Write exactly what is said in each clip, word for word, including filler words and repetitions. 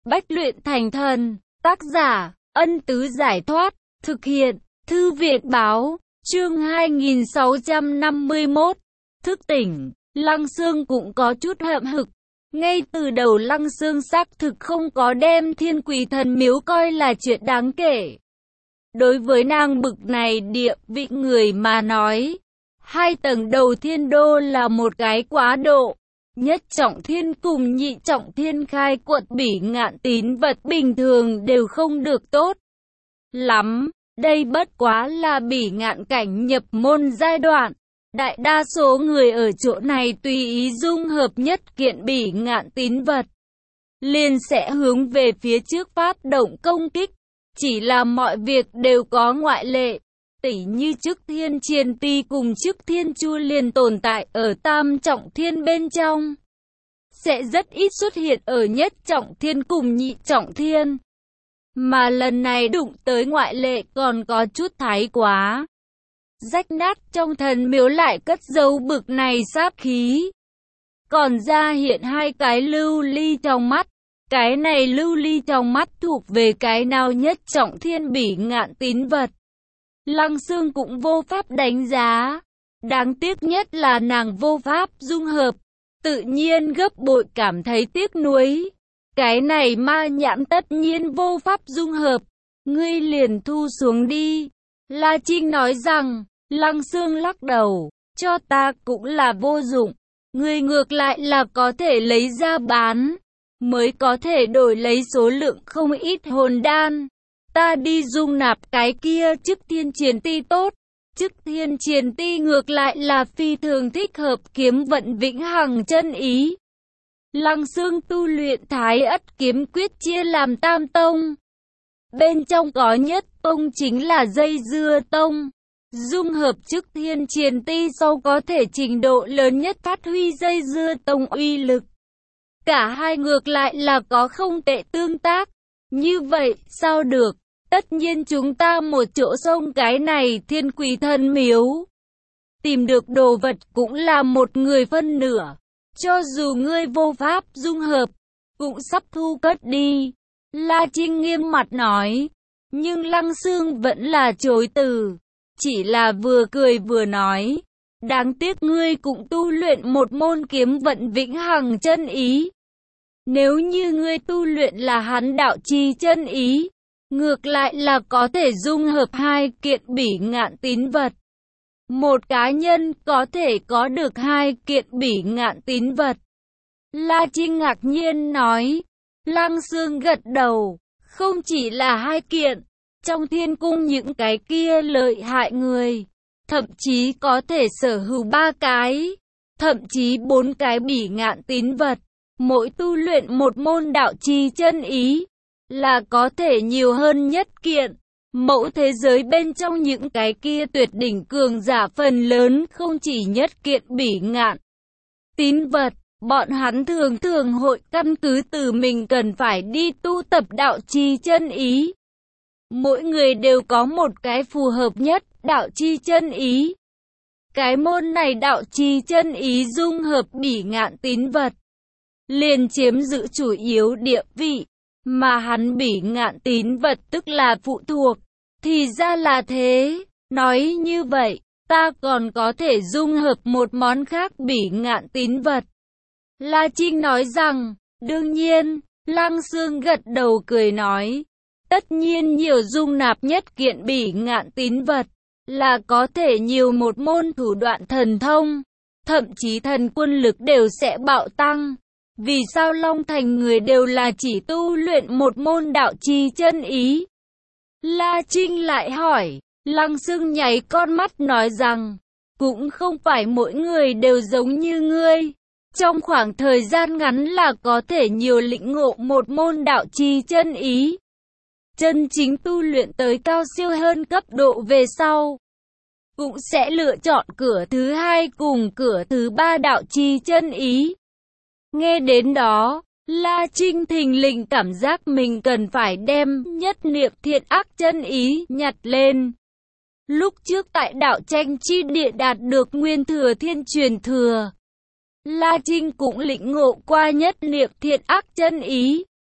Bách luyện thành thần. Tác giả, Ân Tứ Giải Thoát. Thực hiện, Thư viện Báo. Chương hai nghìn sáu trăm năm mươi mốt. Thức tỉnh. Lăng Xương cũng có chút hậm hực. Ngay từ đầu Lăng Xương xác thực không có đem Thiên Quỷ Thần Miếu coi là chuyện đáng kể. Đối với nàng bực này địa vị người mà nói, hai tầng đầu thiên đô là một cái quá độ. Nhất trọng thiên cùng nhị trọng thiên khai quật Bỉ Ngạn tín vật bình thường đều không được tốt lắm. Đây bất quá là Bỉ Ngạn cảnh nhập môn giai đoạn. Đại đa số người ở chỗ này tùy ý dung hợp nhất kiện Bỉ Ngạn tín vật, liền sẽ hướng về phía trước phát động công kích. Chỉ là mọi việc đều có ngoại lệ. Tỉ như Chức Thiên Triền Ti cùng Chức Thiên Chu liền tồn tại ở tam trọng thiên bên trong, sẽ rất ít xuất hiện ở nhất trọng thiên cùng nhị trọng thiên. Mà lần này đụng tới ngoại lệ còn có chút thái quá. Rách nát trong thần miếu lại cất giấu bực này sát khí. Còn ra hiện hai cái lưu ly trong mắt. Cái này lưu ly trong mắt thuộc về cái nào nhất trọng thiên Bỉ Ngạn tín vật. Lăng Xương cũng vô pháp đánh giá. Đáng tiếc nhất là nàng vô pháp dung hợp. Tự nhiên gấp bội cảm thấy tiếc nuối. Cái này ma nhãn tất nhiên vô pháp dung hợp. Ngươi liền thu xuống đi. La Trinh nói rằng. Lăng Xương lắc đầu. Cho ta cũng là vô dụng. Ngươi ngược lại là có thể lấy ra bán, mới có thể đổi lấy số lượng không ít hồn đan. Ta đi dung nạp cái kia Chức Thiên Triền Ti tốt. Chức Thiên Triền Ti ngược lại là phi thường thích hợp kiếm vận vĩnh hằng chân ý. Lăng Xương tu luyện Thái Ất kiếm quyết chia làm tam tông. Bên trong có nhất tông chính là dây dưa tông. Dung hợp Chức Thiên Triền Ti sau có thể trình độ lớn nhất phát huy dây dưa tông uy lực. Cả hai ngược lại là có không tệ tương tác. Như vậy sao được? Tất nhiên chúng ta một chỗ sông cái này Thiên Quỷ Thần Miếu. Tìm được đồ vật cũng là một người phân nửa. Cho dù ngươi vô pháp dung hợp, cũng sắp thu cất đi. La Trinh nghiêm mặt nói. Nhưng Lăng Xương vẫn là chối từ. Chỉ là vừa cười vừa nói. Đáng tiếc ngươi cũng tu luyện một môn kiếm vận vĩnh hằng chân ý. Nếu như ngươi tu luyện là hắn đạo chi chân ý, ngược lại là có thể dung hợp hai kiện Bỉ Ngạn tín vật. Một cá nhân có thể có được hai kiện Bỉ Ngạn tín vật. La Trinh ngạc nhiên nói. Lăng Xương gật đầu. Không chỉ là hai kiện. Trong thiên cung những cái kia lợi hại người, thậm chí có thể sở hữu ba cái, thậm chí bốn cái Bỉ Ngạn tín vật. Mỗi tu luyện một môn đạo chi chân ý, là có thể nhiều hơn nhất kiện. Mẫu thế giới bên trong những cái kia tuyệt đỉnh cường giả phần lớn không chỉ nhất kiện Bỉ Ngạn tín vật. Bọn hắn thường thường hội căn cứ từ mình cần phải đi tu tập đạo chi chân ý. Mỗi người đều có một cái phù hợp nhất đạo chi chân ý. Cái môn này đạo chi chân ý dung hợp Bỉ Ngạn tín vật, liền chiếm giữ chủ yếu địa vị. Mà hắn Bỉ Ngạn tín vật tức là phụ thuộc. Thì ra là thế. Nói như vậy, ta còn có thể dung hợp một món khác Bỉ Ngạn tín vật. La Trinh nói rằng. Đương nhiên. Lăng Xương gật đầu cười nói. Tất nhiên nhiều dung nạp nhất kiện Bỉ Ngạn tín vật, là có thể nhiều một môn thủ đoạn thần thông. Thậm chí thần quân lực đều sẽ bạo tăng. Vì sao Long Thành người đều là chỉ tu luyện một môn đạo chi chân ý? La Trinh lại hỏi. Lăng Xương nháy con mắt nói rằng. Cũng không phải mỗi người đều giống như ngươi. Trong khoảng thời gian ngắn là có thể nhiều lĩnh ngộ một môn đạo chi chân ý. Chân chính tu luyện tới cao siêu hơn cấp độ về sau, cũng sẽ lựa chọn cửa thứ hai cùng cửa thứ ba đạo chi chân ý. Nghe đến đó, La Trinh thình lình cảm giác mình cần phải đem nhất niệm thiện ác chân ý nhặt lên. Lúc trước tại đạo tranh chi địa đạt được nguyên thừa thiên truyền thừa, La Trinh cũng lĩnh ngộ qua nhất niệm thiện ác chân ý.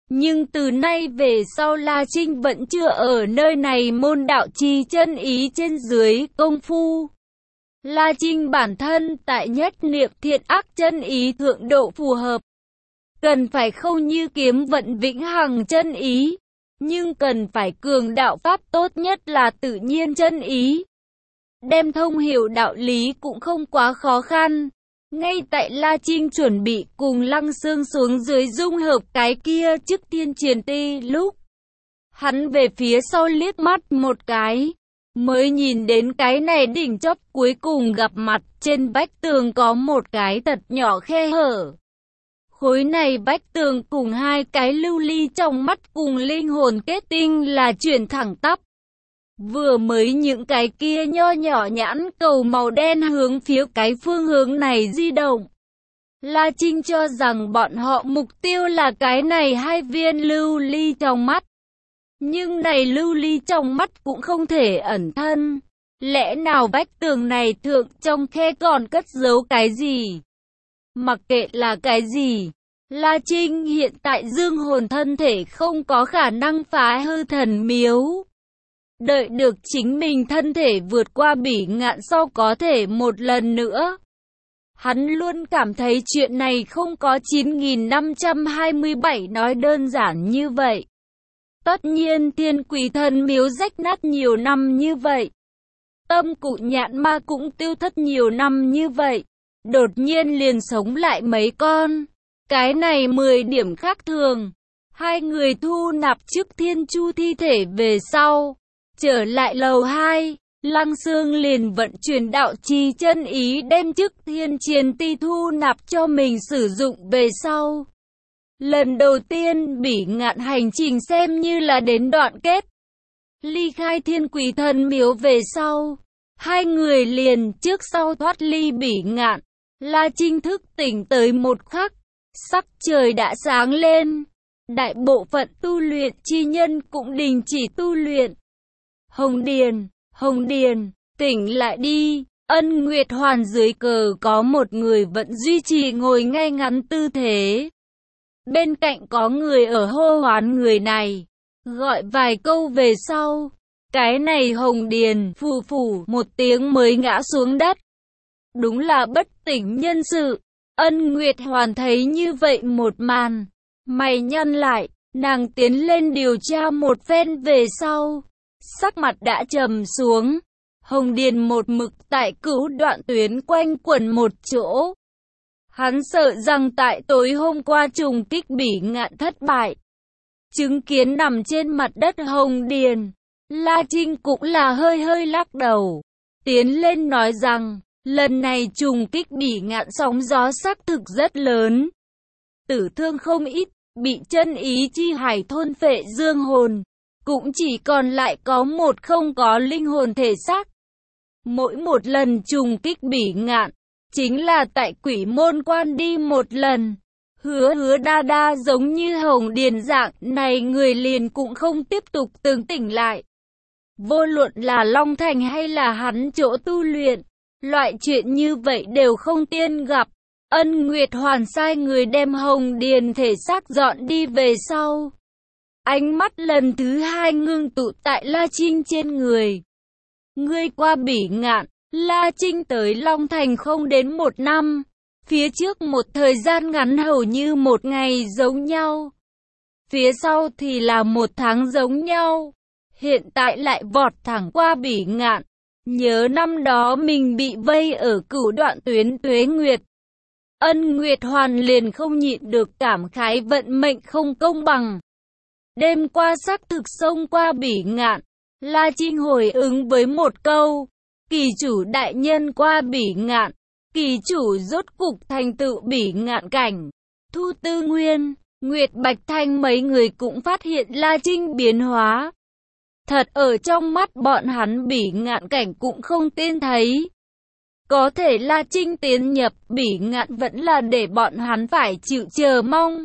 Nhưng từ nay về sau La Trinh vẫn chưa ở nơi này môn đạo chi chân ý trên dưới công phu. La Trinh bản thân tại nhất niệm thiện ác chân ý thượng độ phù hợp. Cần phải không như kiếm vận vĩnh hằng chân ý, nhưng cần phải cường đạo pháp tốt nhất là tự nhiên chân ý. Đem thông hiểu đạo lý cũng không quá khó khăn. Ngay tại La Trinh chuẩn bị cùng Lăng Xương xuống dưới dung hợp cái kia trước thiên truyền ti lúc, hắn về phía sau liếc mắt một cái, mới nhìn đến cái này đỉnh chóp cuối cùng gặp mặt, trên vách tường có một cái thật nhỏ khe hở. Khối này vách tường cùng hai cái lưu ly trong mắt cùng linh hồn kết tinh là chuyển thẳng tắp. Vừa mới những cái kia nho nhỏ nhãn cầu màu đen hướng phía cái phương hướng này di động. La Trinh cho rằng bọn họ mục tiêu là cái này hai viên lưu ly trong mắt. Nhưng này lưu ly trong mắt cũng không thể ẩn thân. Lẽ nào vách tường này thượng trong khe còn cất giấu cái gì? Mặc kệ là cái gì, La Trinh hiện tại dương hồn thân thể không có khả năng phá hư thần miếu. Đợi được chính mình thân thể vượt qua bỉ ngạn sau có thể một lần nữa. Hắn luôn cảm thấy chuyện này không có chín nghìn năm trăm hai mươi bảy nói đơn giản như vậy. Tất nhiên Thiên Quỷ Thần miếu rách nát nhiều năm như vậy. Tâm cụ nhạn ma cũng tiêu thất nhiều năm như vậy. Đột nhiên liền sống lại mấy con. Cái này mười điểm khác thường. Hai người thu nạp trước Thiên Chu thi thể về sau. Trở lại lầu hai, Lăng Xương liền vận chuyển đạo chi chân ý đem trước Thiên Chiến Ti thu nạp cho mình sử dụng về sau. Lần đầu tiên bỉ ngạn hành trình xem như là đến đoạn kết. Ly khai Thiên Quỷ Thần miếu về sau, hai người liền trước sau thoát ly bỉ ngạn. La Trinh thức tỉnh tới một khắc, sắc trời đã sáng lên. Đại bộ phận tu luyện chi nhân cũng đình chỉ tu luyện. Hồng Điền, Hồng Điền, tỉnh lại đi. Ân Nguyệt Hoàn dưới cờ có một người vẫn duy trì ngồi ngay ngắn tư thế. Bên cạnh có người ở hô hoán người này. Gọi vài câu về sau. Cái này Hồng Điền phù phù một tiếng mới ngã xuống đất. Đúng là bất tỉnh nhân sự. Ân Nguyệt Hoàn thấy như vậy một màn. Mày nhăn lại, nàng tiến lên điều tra một phen về sau. Sắc mặt đã trầm xuống. Hồng Điền một mực tại cửu đoạn tuyến quanh quẩn một chỗ. Hắn sợ rằng tại tối hôm qua trùng kích bỉ ngạn thất bại. Chứng kiến nằm trên mặt đất Hồng Điền, La Trinh cũng là hơi hơi lắc đầu. Tiến lên nói rằng, lần này trùng kích bỉ ngạn sóng gió xác thực rất lớn. Tử thương không ít, bị chân ý chi hải thôn phệ dương hồn. Cũng chỉ còn lại có một không có linh hồn thể xác. Mỗi một lần trùng kích bỉ ngạn, chính là tại quỷ môn quan đi một lần. Hứa hứa đa đa giống như Hồng Điền dạng này người liền cũng không tiếp tục tưởng tỉnh lại. Vô luận là Long Thành hay là hắn chỗ tu luyện, loại chuyện như vậy đều không tiên gặp. Ân Nguyệt Hoàn sai người đem Hồng Điền thể xác dọn đi về sau. Ánh mắt lần thứ hai ngưng tụ tại La Trinh trên người. Ngươi qua bỉ ngạn, La Trinh tới Long Thành không đến một năm. Phía trước một thời gian ngắn hầu như một ngày giống nhau. Phía sau thì là một tháng giống nhau. Hiện tại lại vọt thẳng qua bỉ ngạn. Nhớ năm đó mình bị vây ở cửu đoạn tuyến Tuế Nguyệt. Ân Nguyệt Hoàn liền không nhịn được cảm khái vận mệnh không công bằng. Đêm qua xác thực xông qua bỉ ngạn. La Trinh hồi ứng với một câu. Kỳ chủ đại nhân qua bỉ ngạn. Kỳ chủ rốt cục thành tựu bỉ ngạn cảnh. Thu Tư Nguyên, Nguyệt Bạch Thanh mấy người cũng phát hiện La Trinh biến hóa. Thật ở trong mắt bọn hắn bỉ ngạn cảnh cũng không tin thấy. Có thể La Trinh tiến nhập bỉ ngạn vẫn là để bọn hắn phải chịu chờ mong.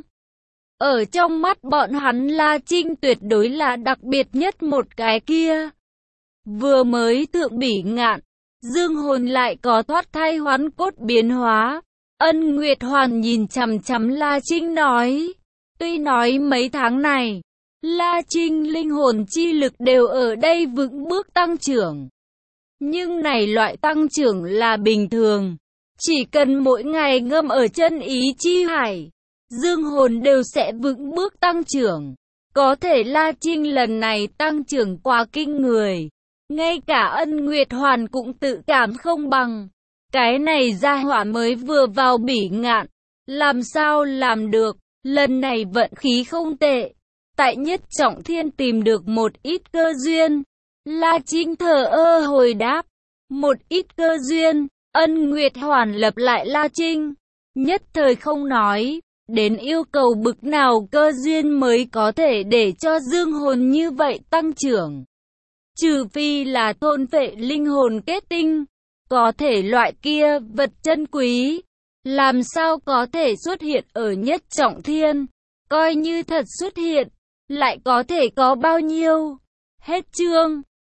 Ở trong mắt bọn hắn La Trinh tuyệt đối là đặc biệt nhất một cái kia. Vừa mới thượng bỉ ngạn, dương hồn lại có thoát thai hoán cốt biến hóa. Ân Nguyệt Hoàn nhìn chằm chằm La Trinh nói. Tuy nói mấy tháng này, La Trinh linh hồn chi lực đều ở đây vững bước tăng trưởng. Nhưng này loại tăng trưởng là bình thường. Chỉ cần mỗi ngày ngâm ở chân ý chi hải, dương hồn đều sẽ vững bước tăng trưởng. Có thể La Trinh lần này tăng trưởng quá kinh người. Ngay cả Ân Nguyệt Hoàn cũng tự cảm không bằng. Cái này gia hỏa mới vừa vào bỉ ngạn. Làm sao làm được, lần này vận khí không tệ. Tại Nhất Trọng Thiên tìm được một ít cơ duyên. La Trinh thờ ơ hồi đáp. Một ít cơ duyên, Ân Nguyệt Hoàn lập lại La Trinh. Nhất thời không nói, đến yêu cầu bực nào cơ duyên mới có thể để cho dương hồn như vậy tăng trưởng. Trừ phi là thôn phệ linh hồn kết tinh, có thể loại kia vật chân quý, làm sao có thể xuất hiện ở Nhất Trọng Thiên, coi như thật xuất hiện, lại có thể có bao nhiêu. Hết chương.